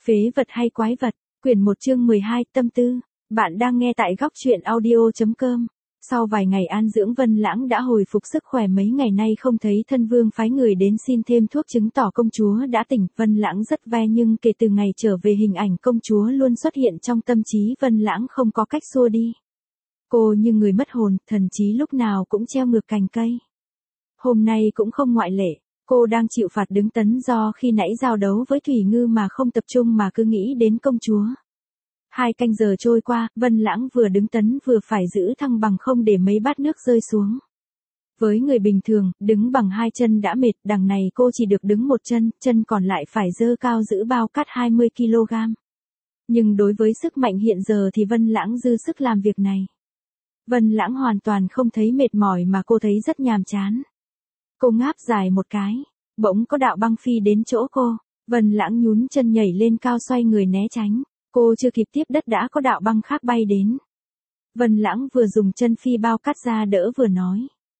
Phế vật hay quái vật, quyển 1 chương 12 tâm tư, bạn đang nghe tại góc truyện audio.com. Sau vài ngày an dưỡng Vân Lãng đã hồi phục sức khỏe mấy ngày nay không thấy thân vương phái người đến xin thêm thuốc chứng tỏ công chúa đã tỉnh. Vân Lãng rất ve nhưng kể từ ngày trở về hình ảnh công chúa luôn xuất hiện trong tâm trí Vân Lãng không có cách xua đi. Cô như người mất hồn, thần trí lúc nào cũng treo ngược cành cây. Hôm nay cũng không ngoại lệ. Cô đang chịu phạt đứng tấn do khi nãy giao đấu với Thủy Ngư mà không tập trung mà cứ nghĩ đến công chúa. 2 canh giờ trôi qua, Vân Lãng vừa đứng tấn vừa phải giữ thăng bằng không để mấy bát nước rơi xuống. Với người bình thường, đứng bằng 2 chân đã mệt, đằng này cô chỉ được đứng 1 chân, chân còn lại phải giơ cao giữ bao cát 20 kg. Nhưng đối với sức mạnh hiện giờ thì Vân Lãng dư sức làm việc này. Vân Lãng hoàn toàn không thấy mệt mỏi mà cô thấy rất nhàm chán. Cô ngáp dài một cái, bỗng có đạo băng phi đến chỗ cô, Vân Lãng nhún chân nhảy lên cao xoay người né tránh, cô chưa kịp tiếp đất đã có đạo băng khác bay đến. Vân Lãng vừa dùng chân phi bao cát ra đỡ vừa nói.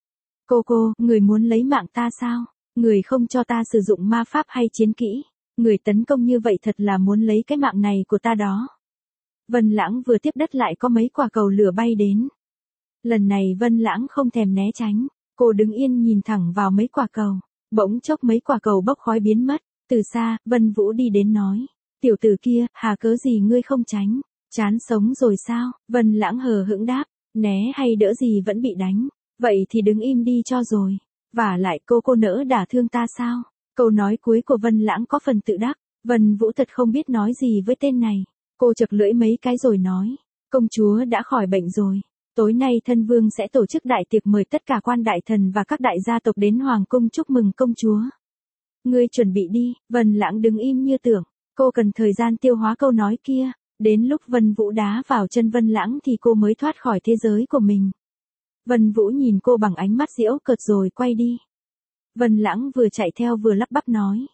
Cô, người muốn lấy mạng ta sao? Người không cho ta sử dụng ma pháp hay chiến kỹ, người tấn công như vậy thật là muốn lấy cái mạng này của ta đó. Vân Lãng vừa tiếp đất lại có mấy quả cầu lửa bay đến. Lần này Vân Lãng không thèm né tránh. Cô đứng yên nhìn thẳng vào mấy quả cầu, bỗng chốc mấy quả cầu bốc khói biến mất, từ xa, Vân Vũ đi đến nói, tiểu tử kia, hà cớ gì ngươi không tránh, chán sống rồi sao? Vân Lãng hờ hững đáp, né hay đỡ gì vẫn bị đánh, vậy thì đứng im đi cho rồi, vả lại cô nỡ đả thương ta sao? Câu nói cuối của Vân Lãng có phần tự đắc, Vân Vũ thật không biết nói gì với tên này, cô chật lưỡi mấy cái rồi nói, công chúa đã khỏi bệnh rồi. Tối nay thân vương sẽ tổ chức đại tiệc mời tất cả quan đại thần và các đại gia tộc đến hoàng cung chúc mừng công chúa. Ngươi chuẩn bị đi, Vân Lãng đứng im như tưởng, cô cần thời gian tiêu hóa câu nói kia, đến lúc Vân Vũ đá vào chân Vân Lãng thì cô mới thoát khỏi thế giới của mình. Vân Vũ nhìn cô bằng ánh mắt giễu cợt rồi quay đi. Vân Lãng vừa chạy theo vừa lắp bắp nói,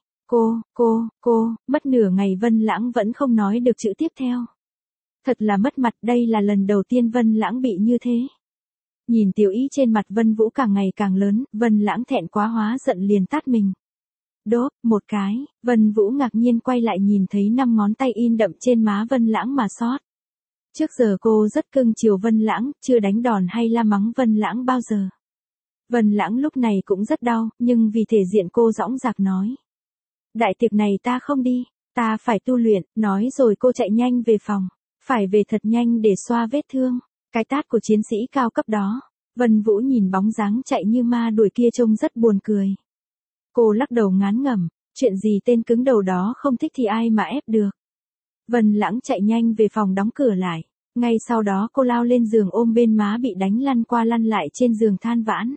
cô, mất nửa ngày Vân Lãng vẫn không nói được chữ tiếp theo. Thật là mất mặt, đây là lần đầu tiên Vân Lãng bị như thế. Nhìn tiểu ý trên mặt Vân Vũ càng ngày càng lớn, Vân Lãng thẹn quá hóa giận liền tát mình. Đốp, một cái, Vân Vũ ngạc nhiên quay lại nhìn thấy 5 ngón tay in đậm trên má Vân Lãng mà xót. Trước giờ cô rất cưng chiều Vân Lãng, chưa đánh đòn hay la mắng Vân Lãng bao giờ. Vân Lãng lúc này cũng rất đau, nhưng vì thể diện cô dõng dạc nói. Đại tiệc này ta không đi, ta phải tu luyện, nói rồi cô chạy nhanh về phòng. Phải về thật nhanh để xoa vết thương. Cái tát của chiến sĩ cao cấp đó. Vân Vũ nhìn bóng dáng chạy như ma đuổi kia trông rất buồn cười. Cô lắc đầu ngán ngẩm, chuyện gì tên cứng đầu đó không thích thì ai mà ép được. Vân Lãng chạy nhanh về phòng đóng cửa lại. Ngay sau đó cô lao lên giường ôm bên má bị đánh lăn qua lăn lại trên giường than vãn.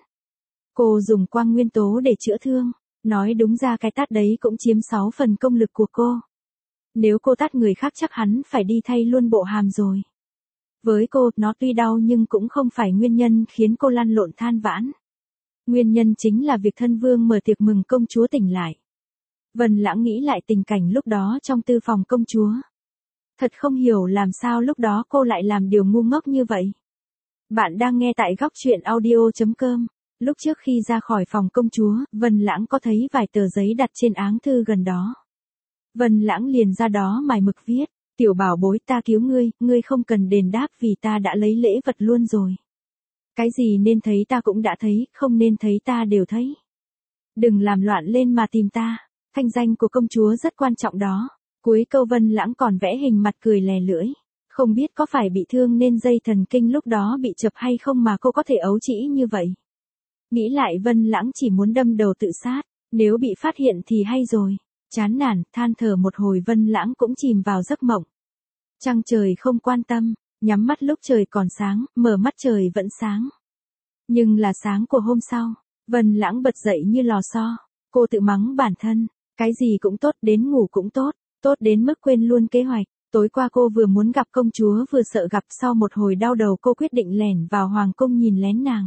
Cô dùng quang nguyên tố để chữa thương. Nói đúng ra cái tát đấy cũng chiếm 6 phần công lực của cô. Nếu cô tát người khác chắc hắn phải đi thay luôn bộ hàm rồi. Với cô, nó tuy đau nhưng cũng không phải nguyên nhân khiến cô lăn lộn than vãn. Nguyên nhân chính là việc thân vương mở tiệc mừng công chúa tỉnh lại. Vân Lãng nghĩ lại tình cảnh lúc đó trong tư phòng công chúa. Thật không hiểu làm sao lúc đó cô lại làm điều ngu ngốc như vậy. Bạn đang nghe tại góc truyện audio.com. Lúc trước khi ra khỏi phòng công chúa, Vân Lãng có thấy vài tờ giấy đặt trên áng thư gần đó. Vân Lãng liền ra đó mài mực viết, tiểu bảo bối ta cứu ngươi không cần đền đáp vì ta đã lấy lễ vật luôn rồi. Cái gì nên thấy ta cũng đã thấy, không nên thấy ta đều thấy. Đừng làm loạn lên mà tìm ta, thanh danh của công chúa rất quan trọng đó. Cuối câu Vân Lãng còn vẽ hình mặt cười lè lưỡi, không biết có phải bị thương nên dây thần kinh lúc đó bị chập hay không mà cô có thể ấu trĩ như vậy. Nghĩ lại Vân Lãng chỉ muốn đâm đầu tự sát, nếu bị phát hiện thì hay rồi. Chán nản, than thở một hồi Vân Lãng cũng chìm vào giấc mộng. Trăng trời không quan tâm, nhắm mắt lúc trời còn sáng, mở mắt trời vẫn sáng. Nhưng là sáng của hôm sau, Vân Lãng bật dậy như lò xo. Cô tự mắng bản thân, cái gì cũng tốt đến ngủ cũng tốt, tốt đến mức quên luôn kế hoạch. Tối qua cô vừa muốn gặp công chúa vừa sợ gặp, sau một hồi đau đầu cô quyết định lẻn vào hoàng cung nhìn lén nàng.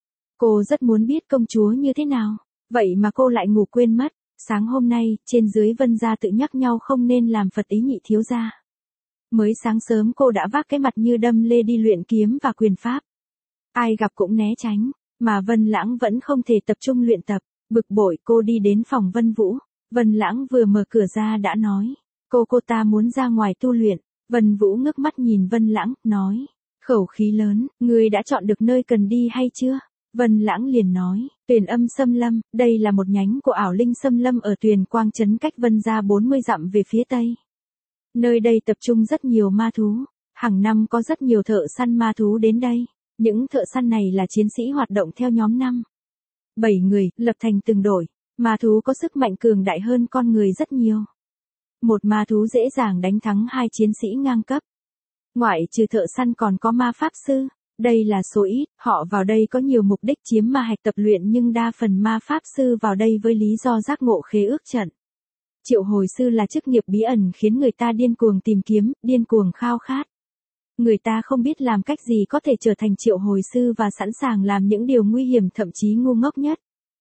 Cô rất muốn biết công chúa như thế nào, vậy mà cô lại ngủ quên mất. Sáng hôm nay, trên dưới Vân gia tự nhắc nhau không nên làm Phật ý nhị thiếu gia. Mới sáng sớm cô đã vác cái mặt như đâm lê đi luyện kiếm và quyền pháp. Ai gặp cũng né tránh, mà Vân Lãng vẫn không thể tập trung luyện tập. Bực bội cô đi đến phòng Vân Vũ. Vân Lãng vừa mở cửa ra đã nói, Cô ta muốn ra ngoài tu luyện. Vân Vũ ngước mắt nhìn Vân Lãng, nói. Khẩu khí lớn, ngươi đã chọn được nơi cần đi hay chưa? Vân Lãng liền nói, Tuyền Âm Xâm Lâm, đây là một nhánh của Ảo Linh Xâm Lâm ở Tuyền Quang Trấn cách Vân gia 40 dặm về phía tây. Nơi đây tập trung rất nhiều ma thú, hàng năm có rất nhiều thợ săn ma thú đến đây. Những thợ săn này là chiến sĩ hoạt động theo nhóm 7 người, lập thành từng đội. Ma thú có sức mạnh cường đại hơn con người rất nhiều. Một ma thú dễ dàng đánh thắng 2 chiến sĩ ngang cấp. Ngoại trừ thợ săn còn có ma pháp sư. Đây là số ít, họ vào đây có nhiều mục đích chiếm ma hạch tập luyện nhưng đa phần ma pháp sư vào đây với lý do giác ngộ khế ước trận. Triệu hồi sư là chức nghiệp bí ẩn khiến người ta điên cuồng tìm kiếm, điên cuồng khao khát. Người ta không biết làm cách gì có thể trở thành triệu hồi sư và sẵn sàng làm những điều nguy hiểm thậm chí ngu ngốc nhất.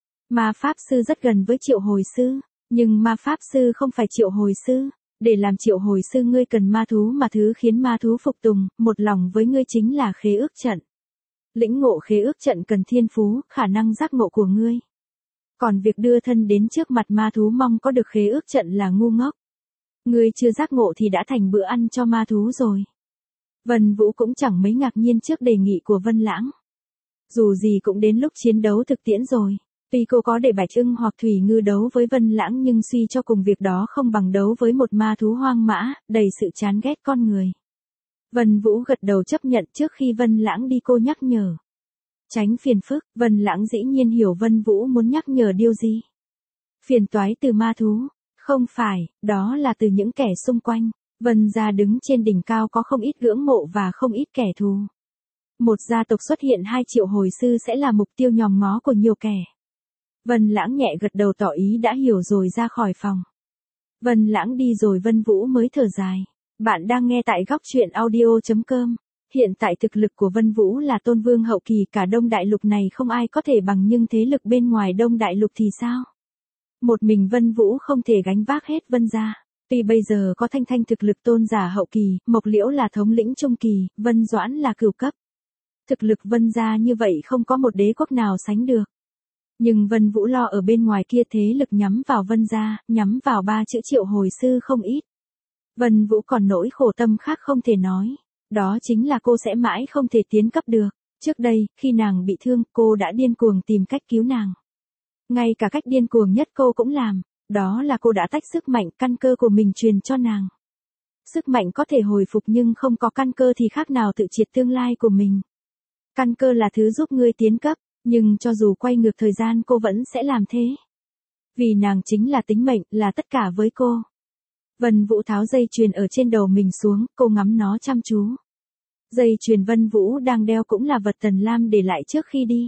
Ma pháp sư rất gần với triệu hồi sư, nhưng ma pháp sư không phải triệu hồi sư. Để làm triệu hồi sư ngươi cần ma thú mà thứ khiến ma thú phục tùng, một lòng với ngươi chính là khế ước trận. Lĩnh ngộ khế ước trận cần thiên phú, khả năng giác ngộ của ngươi. Còn việc đưa thân đến trước mặt ma thú mong có được khế ước trận là ngu ngốc. Ngươi chưa giác ngộ thì đã thành bữa ăn cho ma thú rồi. Vân Vũ cũng chẳng mấy ngạc nhiên trước đề nghị của Vân Lãng. Dù gì cũng đến lúc chiến đấu thực tiễn rồi. Tuy cô có để Bạch Ưng hoặc Thủy Ngư đấu với Vân Lãng nhưng suy cho cùng việc đó không bằng đấu với một ma thú hoang mã, đầy sự chán ghét con người. Vân Vũ gật đầu chấp nhận trước khi Vân Lãng đi cô nhắc nhở. Tránh phiền phức, Vân Lãng dĩ nhiên hiểu Vân Vũ muốn nhắc nhở điều gì. Phiền toái từ ma thú, không phải, đó là từ những kẻ xung quanh. Vân gia đứng trên đỉnh cao có không ít ngưỡng mộ và không ít kẻ thù. Một gia tộc xuất hiện 2 triệu hồi sư sẽ là mục tiêu nhòm ngó của nhiều kẻ. Vân Lãng nhẹ gật đầu tỏ ý đã hiểu rồi ra khỏi phòng. Vân Lãng đi rồi Vân Vũ mới thở dài. Bạn đang nghe tại góc truyện audio.com. Hiện tại thực lực của Vân Vũ là tôn vương hậu kỳ, cả Đông Đại Lục này không ai có thể bằng, nhưng thế lực bên ngoài Đông Đại Lục thì sao? Một mình Vân Vũ không thể gánh vác hết Vân gia. Tuy bây giờ có Thanh Thanh thực lực tôn giả hậu kỳ, Mộc Liễu là thống lĩnh trung kỳ, Vân Doãn là cửu cấp. Thực lực Vân gia như vậy không có một đế quốc nào sánh được. Nhưng Vân Vũ lo ở bên ngoài kia thế lực nhắm vào Vân gia, nhắm vào 3 chữ triệu hồi sư không ít. Vân Vũ còn nỗi khổ tâm khác không thể nói. Đó chính là cô sẽ mãi không thể tiến cấp được. Trước đây, khi nàng bị thương, cô đã điên cuồng tìm cách cứu nàng. Ngay cả cách điên cuồng nhất cô cũng làm. Đó là cô đã tách sức mạnh căn cơ của mình truyền cho nàng. Sức mạnh có thể hồi phục nhưng không có căn cơ thì khác nào tự triệt tương lai của mình. Căn cơ là thứ giúp ngươi tiến cấp, nhưng cho dù quay ngược thời gian cô vẫn sẽ làm thế. Vì nàng chính là tính mệnh, là tất cả với cô. Vân Vũ tháo dây chuyền ở trên đầu mình xuống, cô ngắm nó chăm chú. Dây chuyền Vân Vũ đang đeo cũng là vật Tần Lam để lại trước khi đi.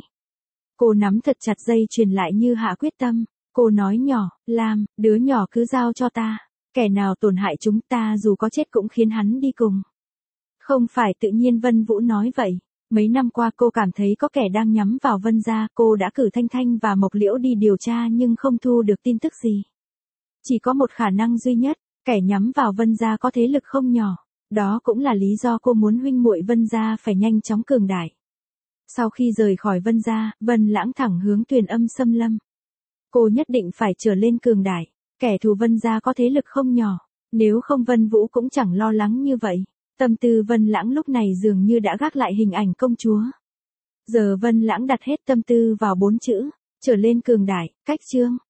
Cô nắm thật chặt dây chuyền lại như hạ quyết tâm. Cô nói nhỏ, Lam, đứa nhỏ cứ giao cho ta. Kẻ nào tổn hại chúng ta dù có chết cũng khiến hắn đi cùng. Không phải tự nhiên Vân Vũ nói vậy. Mấy năm qua cô cảm thấy có kẻ đang nhắm vào Vân gia, cô đã cử Thanh Thanh và Mộc Liễu đi điều tra nhưng không thu được tin tức gì. Chỉ có một khả năng duy nhất, kẻ nhắm vào Vân gia có thế lực không nhỏ. Đó cũng là lý do cô muốn huynh muội Vân gia phải nhanh chóng cường đại. Sau khi rời khỏi Vân gia, Vân Lãng thẳng hướng Tuyền Âm Xâm Lâm. Cô nhất định phải trở lên cường đại. Kẻ thù Vân gia có thế lực không nhỏ. Nếu không Vân Vũ cũng chẳng lo lắng như vậy. Tâm tư Vân Lãng lúc này dường như đã gác lại hình ảnh công chúa. Giờ Vân Lãng đặt hết tâm tư vào 4 chữ, trở lên cường đại, cách chương.